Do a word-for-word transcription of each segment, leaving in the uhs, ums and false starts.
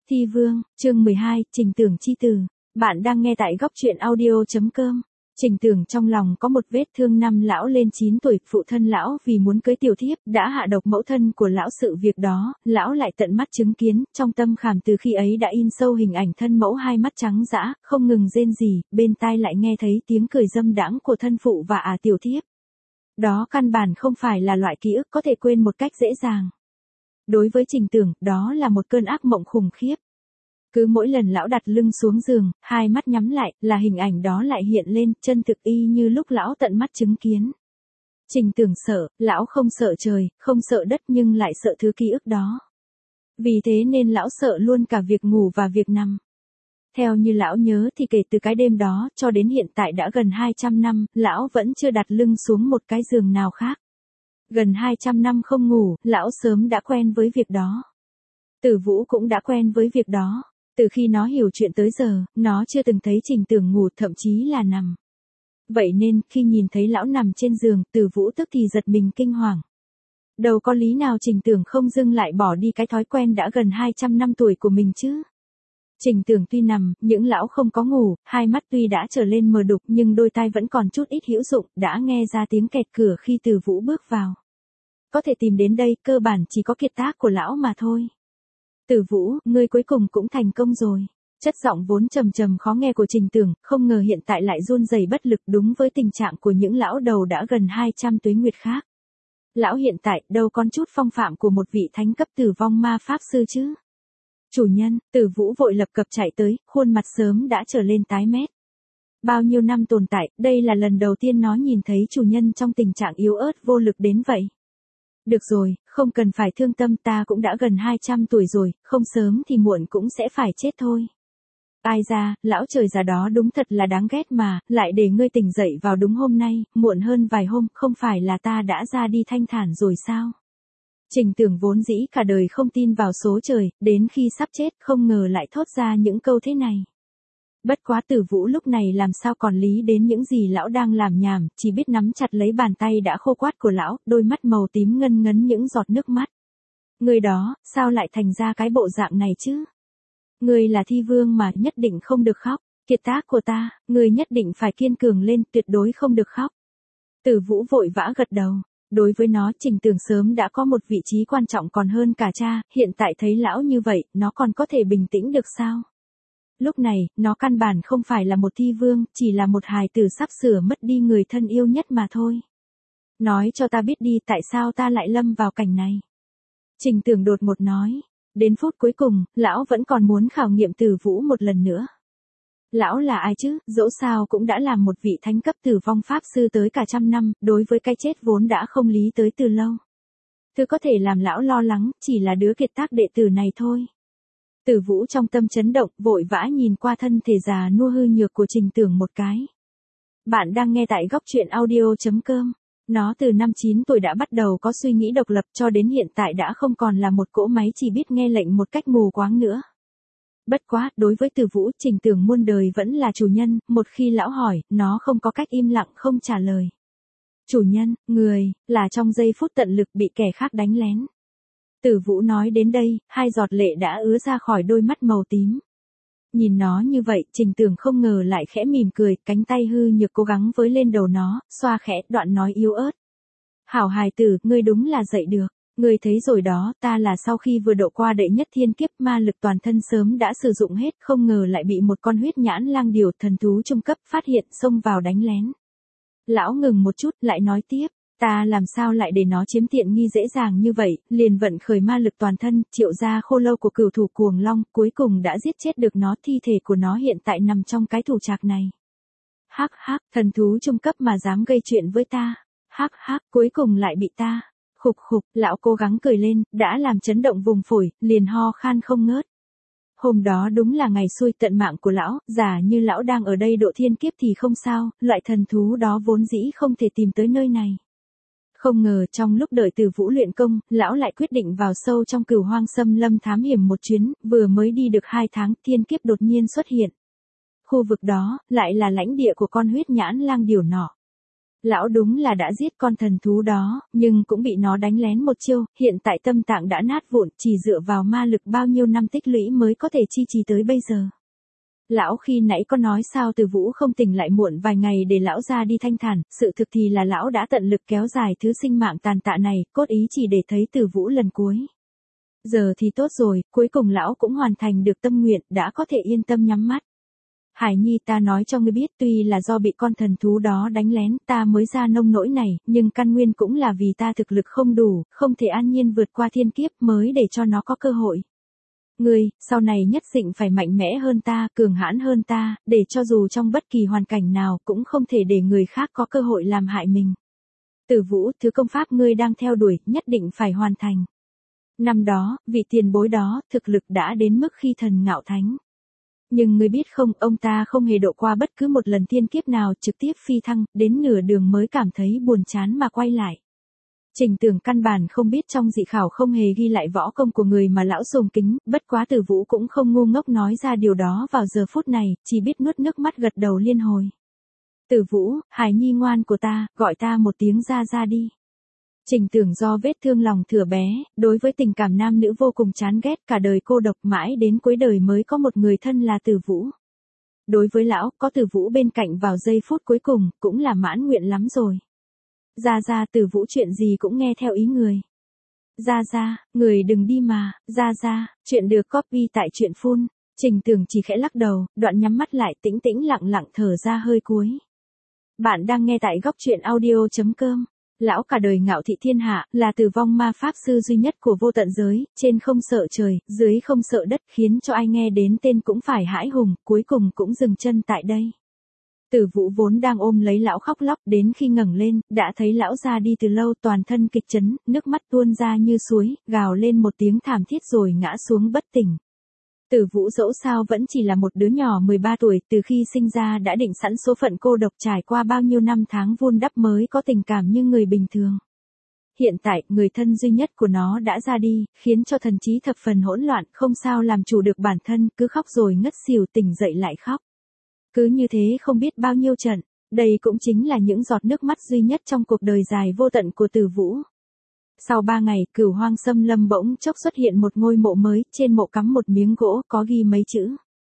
Thi Vương, chương mười hai, Trình Tưởng chi tử. Bạn đang nghe tại góc truyện audio chấm com. Trình Tưởng trong lòng có một vết thương, năm lão lên chín tuổi, phụ thân lão vì muốn cưới tiểu thiếp, đã hạ độc mẫu thân của lão, sự việc đó, lão lại tận mắt chứng kiến, trong tâm khảm từ khi ấy đã in sâu hình ảnh thân mẫu hai mắt trắng dã, không ngừng rên rỉ, bên tai lại nghe thấy tiếng cười dâm đãng của thân phụ và à tiểu thiếp. Đó căn bản không phải là loại ký ức có thể quên một cách dễ dàng. Đối với Trình Tưởng, đó là một cơn ác mộng khủng khiếp. Cứ mỗi lần lão đặt lưng xuống giường, hai mắt nhắm lại, là hình ảnh đó lại hiện lên, chân thực y như lúc lão tận mắt chứng kiến. Trình Tưởng sợ, lão không sợ trời, không sợ đất nhưng lại sợ thứ ký ức đó. Vì thế nên lão sợ luôn cả việc ngủ và việc nằm. Theo như lão nhớ thì kể từ cái đêm đó, cho đến hiện tại đã gần hai trăm năm, lão vẫn chưa đặt lưng xuống một cái giường nào khác. Gần hai trăm năm không ngủ, lão sớm đã quen với việc đó. Tử Vũ cũng đã quen với việc đó. Từ khi nó hiểu chuyện tới giờ, nó chưa từng thấy Trình Tưởng ngủ, thậm chí là nằm. Vậy nên, khi nhìn thấy lão nằm trên giường, Tử Vũ tức thì giật mình kinh hoàng. Đâu có lý nào Trình Tưởng không dưng lại bỏ đi cái thói quen đã gần hai trăm năm tuổi của mình chứ. Trình Tưởng tuy nằm, những lão không có ngủ, hai mắt tuy đã trở lên mờ đục nhưng đôi tai vẫn còn chút ít hữu dụng, đã nghe ra tiếng kẹt cửa khi Tử Vũ bước vào. Có thể tìm đến đây, cơ bản chỉ có kiệt tác của lão mà thôi. Tử Vũ, ngươi cuối cùng cũng thành công rồi. Chất giọng vốn trầm trầm khó nghe của Trình Tưởng, không ngờ hiện tại lại run rẩy bất lực, đúng với tình trạng của những lão đầu đã gần hai trăm tuế nguyệt khác. Lão hiện tại đâu còn chút phong phạm của một vị thánh cấp tử vong ma pháp sư chứ. Chủ nhân, Tử Vũ vội lập cập chạy tới, khuôn mặt sớm đã trở lên tái mét. Bao nhiêu năm tồn tại, đây là lần đầu tiên nó nhìn thấy chủ nhân trong tình trạng yếu ớt vô lực đến vậy. Được rồi, không cần phải thương tâm, ta cũng đã gần hai trăm tuổi rồi, không sớm thì muộn cũng sẽ phải chết thôi. Ai ra, lão trời già đó đúng thật là đáng ghét mà, lại để ngươi tỉnh dậy vào đúng hôm nay, muộn hơn vài hôm, không phải là ta đã ra đi thanh thản rồi sao? Trình Tưởng vốn dĩ cả đời không tin vào số trời, đến khi sắp chết không ngờ lại thốt ra những câu thế này. Bất quá Tử Vũ lúc này làm sao còn lý đến những gì lão đang làm nhảm, chỉ biết nắm chặt lấy bàn tay đã khô quắt của lão, đôi mắt màu tím ngân ngấn những giọt nước mắt. Người đó, sao lại thành ra cái bộ dạng này chứ? Người là Thi Vương mà, nhất định không được khóc. Kiệt tác của ta, người nhất định phải kiên cường lên, tuyệt đối không được khóc. Tử Vũ vội vã gật đầu. Đối với nó, Trình Tưởng sớm đã có một vị trí quan trọng còn hơn cả cha, hiện tại thấy lão như vậy, nó còn có thể bình tĩnh được sao? Lúc này, nó căn bản không phải là một thi vương, chỉ là một hài tử sắp sửa mất đi người thân yêu nhất mà thôi. Nói cho ta biết đi, tại sao ta lại lâm vào cảnh này? Trình Tưởng đột ngột nói. Đến phút cuối cùng, lão vẫn còn muốn khảo nghiệm Tử Vũ một lần nữa. Lão là ai chứ, dẫu sao cũng đã làm một vị thánh cấp tử vong pháp sư tới cả trăm năm, đối với cái chết vốn đã không lý tới từ lâu. Thứ có thể làm lão lo lắng, chỉ là đứa kiệt tác đệ tử này thôi. Tử Vũ trong tâm chấn động, vội vã nhìn qua thân thể già nua hư nhược của Trình Tưởng một cái. Bạn đang nghe tại góc truyện audio chấm com. Nó từ năm chín tuổi đã bắt đầu có suy nghĩ độc lập, cho đến hiện tại đã không còn là một cỗ máy chỉ biết nghe lệnh một cách mù quáng nữa. Bất quá, đối với Tử Vũ, Trình Tưởng muôn đời vẫn là chủ nhân, một khi lão hỏi, nó không có cách im lặng không trả lời. Chủ nhân, người, là trong giây phút tận lực bị kẻ khác đánh lén. Tử Vũ nói đến đây, hai giọt lệ đã ứa ra khỏi đôi mắt màu tím. Nhìn nó như vậy, Trình Tưởng không ngờ lại khẽ mỉm cười, cánh tay hư nhược cố gắng với lên đầu nó, xoa khẽ, đoạn nói yếu ớt. Hảo hài tử, ngươi đúng là dậy được. Ngươi thấy rồi đó, ta là sau khi vừa độ qua đệ nhất thiên kiếp, ma lực toàn thân sớm đã sử dụng hết, không ngờ lại bị một con huyết nhãn lang điểu thần thú trung cấp phát hiện, xông vào đánh lén. Lão ngừng một chút, lại nói tiếp. Ta làm sao lại để nó chiếm tiện nghi dễ dàng như vậy, liền vận khởi ma lực toàn thân, triệu ra khô lâu của cửu thủ cuồng long, cuối cùng đã giết chết được nó, thi thể của nó hiện tại nằm trong cái thủ trạc này. Hắc hắc, thần thú trung cấp mà dám gây chuyện với ta. Hắc hắc, cuối cùng lại bị ta. Khục khục, lão cố gắng cười lên, đã làm chấn động vùng phổi, liền ho khan không ngớt. Hôm đó đúng là ngày xui tận mạng của lão, giả như lão đang ở đây độ thiên kiếp thì không sao, loại thần thú đó vốn dĩ không thể tìm tới nơi này. Không ngờ trong lúc đợi Tử Vũ luyện công, lão lại quyết định vào sâu trong cửu hoang xâm lâm thám hiểm một chuyến, vừa mới đi được hai tháng, thiên kiếp đột nhiên xuất hiện. Khu vực đó, lại là lãnh địa của con huyết nhãn lang điểu nọ. Lão đúng là đã giết con thần thú đó, nhưng cũng bị nó đánh lén một chiêu, hiện tại tâm tạng đã nát vụn, chỉ dựa vào ma lực bao nhiêu năm tích lũy mới có thể chi trì tới bây giờ. Lão khi nãy có nói sao Từ Vũ không tỉnh lại muộn vài ngày để lão ra đi thanh thản, sự thực thì là lão đã tận lực kéo dài thứ sinh mạng tàn tạ này, cốt ý chỉ để thấy Từ Vũ lần cuối. Giờ thì tốt rồi, cuối cùng lão cũng hoàn thành được tâm nguyện, đã có thể yên tâm nhắm mắt. Hải Nhi, ta nói cho ngươi biết, tuy là do bị con thần thú đó đánh lén ta mới ra nông nỗi này, nhưng căn nguyên cũng là vì ta thực lực không đủ, không thể an nhiên vượt qua thiên kiếp mới để cho nó có cơ hội. Ngươi, sau này nhất định phải mạnh mẽ hơn ta, cường hãn hơn ta, để cho dù trong bất kỳ hoàn cảnh nào cũng không thể để người khác có cơ hội làm hại mình. Tử Vũ, thứ công pháp ngươi đang theo đuổi, nhất định phải hoàn thành. Năm đó, vị tiền bối đó, thực lực đã đến mức khi thần ngạo thánh. Nhưng ngươi biết không, ông ta không hề độ qua bất cứ một lần thiên kiếp nào, trực tiếp phi thăng, đến nửa đường mới cảm thấy buồn chán mà quay lại. Trình Tưởng căn bản không biết trong dị khảo không hề ghi lại võ công của người mà lão sùng kính, bất quá Tử Vũ cũng không ngu ngốc nói ra điều đó vào giờ phút này, chỉ biết nuốt nước mắt gật đầu liên hồi. Tử Vũ, Hải Nhi ngoan của ta, gọi ta một tiếng ra ra đi. Trình Tưởng do vết thương lòng thừa bé, đối với tình cảm nam nữ vô cùng chán ghét, cả đời cô độc mãi đến cuối đời mới có một người thân là Tử Vũ. Đối với lão, có Tử Vũ bên cạnh vào giây phút cuối cùng, cũng là mãn nguyện lắm rồi. Ra ra, Tử Vũ chuyện gì cũng nghe theo ý người. Ra ra, người đừng đi mà, ra ra, chuyện được copy tại truyện phun. Trình Tưởng chỉ khẽ lắc đầu, đoạn nhắm mắt lại tĩnh tĩnh lặng lặng thở ra hơi cuối. Bạn đang nghe tại góc truyện audio chấm com. Lão cả đời ngạo thị thiên hạ, là tử vong ma pháp sư duy nhất của vô tận giới, trên không sợ trời, dưới không sợ đất, khiến cho ai nghe đến tên cũng phải hãi hùng, cuối cùng cũng dừng chân tại đây. Tử Vũ vốn đang ôm lấy lão khóc lóc, đến khi ngẩng lên, đã thấy lão ra đi từ lâu, toàn thân kịch chấn, nước mắt tuôn ra như suối, gào lên một tiếng thảm thiết rồi ngã xuống bất tỉnh. Tử Vũ dẫu sao vẫn chỉ là một đứa nhỏ mười ba tuổi, từ khi sinh ra đã định sẵn số phận cô độc, trải qua bao nhiêu năm tháng vun đắp mới có tình cảm như người bình thường. Hiện tại, người thân duy nhất của nó đã ra đi, khiến cho thần trí thập phần hỗn loạn, không sao làm chủ được bản thân, cứ khóc rồi ngất xỉu, tỉnh dậy lại khóc. Cứ như thế không biết bao nhiêu trận, đây cũng chính là những giọt nước mắt duy nhất trong cuộc đời dài vô tận của Tử Vũ. Sau ba ngày, Cửu Hoang Xâm Lâm bỗng chốc xuất hiện một ngôi mộ mới, trên mộ cắm một miếng gỗ, có ghi mấy chữ.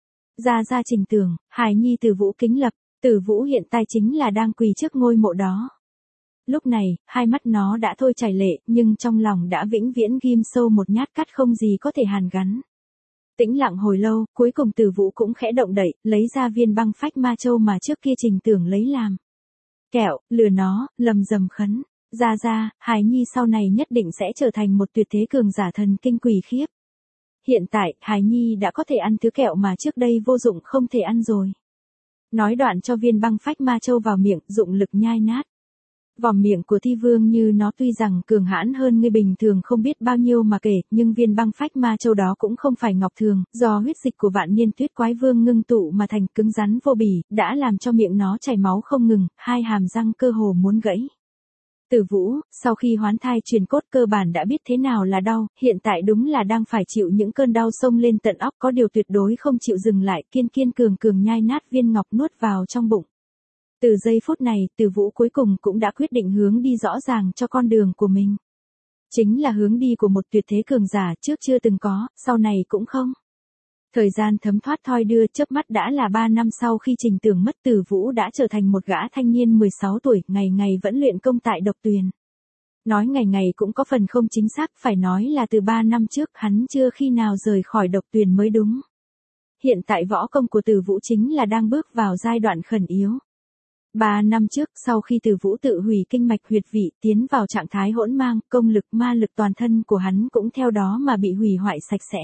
Ra ra Trình Tưởng, Hải Nhi Tử Vũ kính lập. Tử Vũ hiện tại chính là đang quỳ trước ngôi mộ đó. Lúc này, hai mắt nó đã thôi chảy lệ, nhưng trong lòng đã vĩnh viễn ghim sâu một nhát cắt không gì có thể hàn gắn. Tĩnh lặng hồi lâu, cuối cùng Tử Vũ cũng khẽ động đậy, lấy ra viên băng phách ma châu mà trước kia Trình Tưởng lấy làm kẹo, lừa nó, lầm rầm khấn. Ra ra, Hải Nhi sau này nhất định sẽ trở thành một tuyệt thế cường giả thần kinh quỷ khiếp. Hiện tại, Hải Nhi đã có thể ăn thứ kẹo mà trước đây vô dụng không thể ăn rồi. Nói đoạn cho viên băng phách ma châu vào miệng, dụng lực nhai nát. Vòm miệng của Thi Vương như nó tuy rằng cường hãn hơn người bình thường không biết bao nhiêu mà kể, nhưng viên băng phách ma châu đó cũng không phải ngọc thường, do huyết dịch của vạn niên tuyết quái vương ngưng tụ mà thành, cứng rắn vô bì, đã làm cho miệng nó chảy máu không ngừng, hai hàm răng cơ hồ muốn gãy. Tử Vũ, sau khi hoán thai truyền cốt cơ bản đã biết thế nào là đau, hiện tại đúng là đang phải chịu những cơn đau xông lên tận óc, có điều tuyệt đối không chịu dừng lại, kiên kiên cường cường nhai nát viên ngọc nuốt vào trong bụng. Từ giây phút này, Tử Vũ cuối cùng cũng đã quyết định hướng đi rõ ràng cho con đường của mình. Chính là hướng đi của một tuyệt thế cường giả, trước chưa từng có, sau này cũng không. Thời gian thấm thoát thoi đưa, chớp mắt đã là ba năm sau khi Trình Tưởng mất, Tử Vũ đã trở thành một gã thanh niên mười sáu tuổi, ngày ngày vẫn luyện công tại Độc Tuyền. Nói ngày ngày cũng có phần không chính xác, phải nói là từ ba năm trước hắn chưa khi nào rời khỏi Độc Tuyền mới đúng. Hiện tại võ công của Tử Vũ chính là đang bước vào giai đoạn khẩn yếu. Ba năm trước, sau khi Tử Vũ tự hủy kinh mạch huyệt vị, tiến vào trạng thái hỗn mang, công lực ma lực toàn thân của hắn cũng theo đó mà bị hủy hoại sạch sẽ.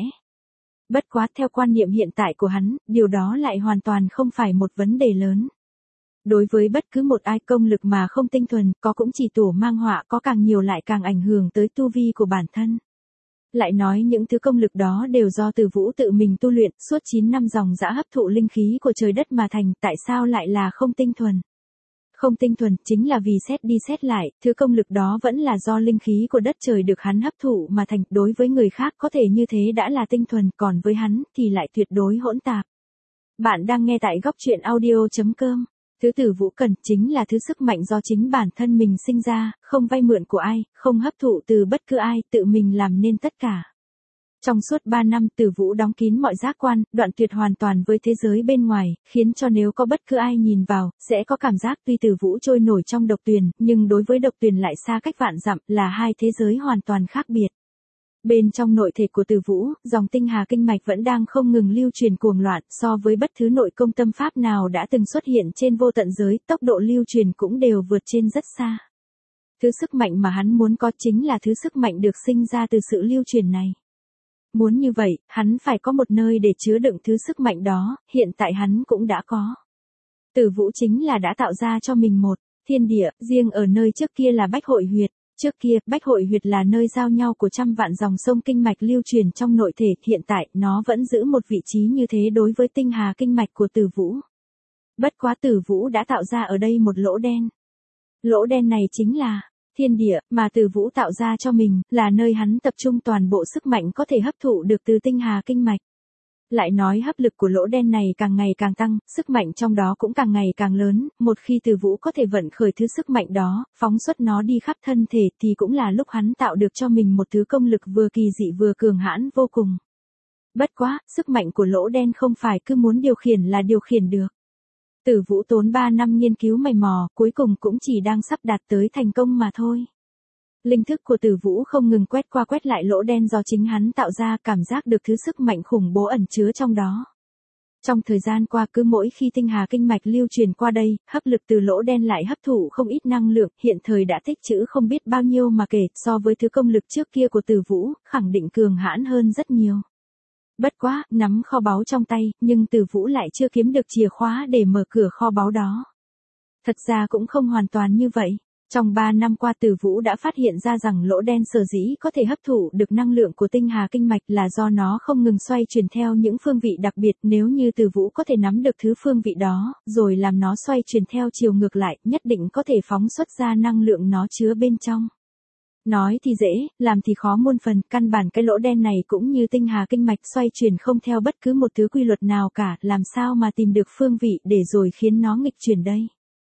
Bất quá theo quan niệm hiện tại của hắn, điều đó lại hoàn toàn không phải một vấn đề lớn. Đối với bất cứ một ai công lực mà không tinh thuần, có cũng chỉ tổ mang họa, có càng nhiều lại càng ảnh hưởng tới tu vi của bản thân. Lại nói những thứ công lực đó đều do Tử Vũ tự mình tu luyện, suốt chín năm dòng dã hấp thụ linh khí của trời đất mà thành, tại sao lại là không tinh thuần? Không tinh thuần, chính là vì xét đi xét lại, thứ công lực đó vẫn là do linh khí của đất trời được hắn hấp thụ mà thành, đối với người khác có thể như thế đã là tinh thuần, còn với hắn thì lại tuyệt đối hỗn tạp. Bạn đang nghe tại góc truyện audio chấm com. Thứ Từ Vũ cần chính là thứ sức mạnh do chính bản thân mình sinh ra, không vay mượn của ai, không hấp thụ từ bất cứ ai, tự mình làm nên tất cả. Trong suốt ba năm Từ Vũ đóng kín mọi giác quan, đoạn tuyệt hoàn toàn với thế giới bên ngoài, khiến cho nếu có bất cứ ai nhìn vào, sẽ có cảm giác tuy Từ Vũ trôi nổi trong độc tuyền, nhưng đối với độc tuyền lại xa cách vạn dặm, là hai thế giới hoàn toàn khác biệt. Bên trong nội thể của Từ Vũ, dòng tinh hà kinh mạch vẫn đang không ngừng lưu truyền cuồng loạn, so với bất thứ nội công tâm pháp nào đã từng xuất hiện trên vô tận giới, tốc độ lưu truyền cũng đều vượt trên rất xa. Thứ sức mạnh mà hắn muốn có chính là thứ sức mạnh được sinh ra từ sự lưu truyền này. Muốn như vậy, hắn phải có một nơi để chứa đựng thứ sức mạnh đó, hiện tại hắn cũng đã có. Từ Vũ chính là đã tạo ra cho mình một thiên địa, riêng ở nơi trước kia là Bách Hội Huyệt. Trước kia, Bách Hội Huyệt là nơi giao nhau của trăm vạn dòng sông kinh mạch lưu truyền trong nội thể, hiện tại, nó vẫn giữ một vị trí như thế đối với tinh hà kinh mạch của Từ Vũ. Bất quá Từ Vũ đã tạo ra ở đây một lỗ đen. Lỗ đen này chính là thiên địa, mà Từ Vũ tạo ra cho mình, là nơi hắn tập trung toàn bộ sức mạnh có thể hấp thụ được từ tinh hà kinh mạch. Lại nói hấp lực của lỗ đen này càng ngày càng tăng, sức mạnh trong đó cũng càng ngày càng lớn, một khi Từ Vũ có thể vận khởi thứ sức mạnh đó, phóng xuất nó đi khắp thân thể thì cũng là lúc hắn tạo được cho mình một thứ công lực vừa kỳ dị vừa cường hãn vô cùng. Bất quá, sức mạnh của lỗ đen không phải cứ muốn điều khiển là điều khiển được. Từ Vũ tốn ba năm nghiên cứu mày mò, cuối cùng cũng chỉ đang sắp đạt tới thành công mà thôi. Linh thức của Từ Vũ không ngừng quét qua quét lại lỗ đen do chính hắn tạo ra, cảm giác được thứ sức mạnh khủng bố ẩn chứa trong đó. Trong thời gian qua cứ mỗi khi tinh hà kinh mạch lưu truyền qua đây, hấp lực từ lỗ đen lại hấp thụ không ít năng lượng, hiện thời đã tích trữ không biết bao nhiêu mà kể, so với thứ công lực trước kia của Từ Vũ, khẳng định cường hãn hơn rất nhiều. Bất quá, nắm kho báu trong tay, nhưng Từ Vũ lại chưa kiếm được chìa khóa để mở cửa kho báu đó. Thật ra cũng không hoàn toàn như vậy. Trong ba năm qua Từ Vũ đã phát hiện ra rằng lỗ đen sở dĩ có thể hấp thụ được năng lượng của tinh hà kinh mạch là do nó không ngừng xoay chuyển theo những phương vị đặc biệt, nếu như Từ Vũ có thể nắm được thứ phương vị đó, rồi làm nó xoay chuyển theo chiều ngược lại, nhất định có thể phóng xuất ra năng lượng nó chứa bên trong. Nói thì dễ, làm thì khó muôn phần, căn bản cái lỗ đen này cũng như tinh hà kinh mạch xoay chuyển không theo bất cứ một thứ quy luật nào cả, làm sao mà tìm được phương vị để rồi khiến nó nghịch chuyển đây.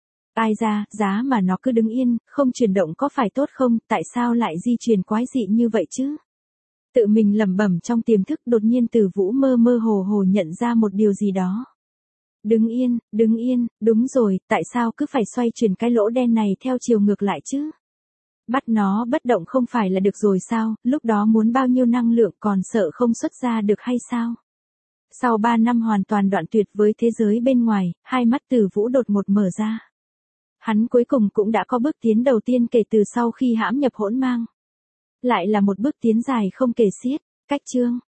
Ai ra, giá mà nó cứ đứng yên, không chuyển động có phải tốt không, tại sao lại di chuyển quái dị như vậy chứ? Tự mình lẩm bẩm trong tiềm thức, đột nhiên Từ Vũ mơ mơ hồ hồ nhận ra một điều gì đó. Đứng yên, đứng yên, đúng rồi, tại sao cứ phải xoay chuyển cái lỗ đen này theo chiều ngược lại chứ? Bắt nó bất động không phải là được rồi sao, lúc đó muốn bao nhiêu năng lượng còn sợ không xuất ra được hay sao? Sau ba năm hoàn toàn đoạn tuyệt với thế giới bên ngoài, hai mắt Từ Vũ đột ngột mở ra. Hắn cuối cùng cũng đã có bước tiến đầu tiên kể từ sau khi hãm nhập hỗn mang. Lại là một bước tiến dài không kể xiết. Cách chương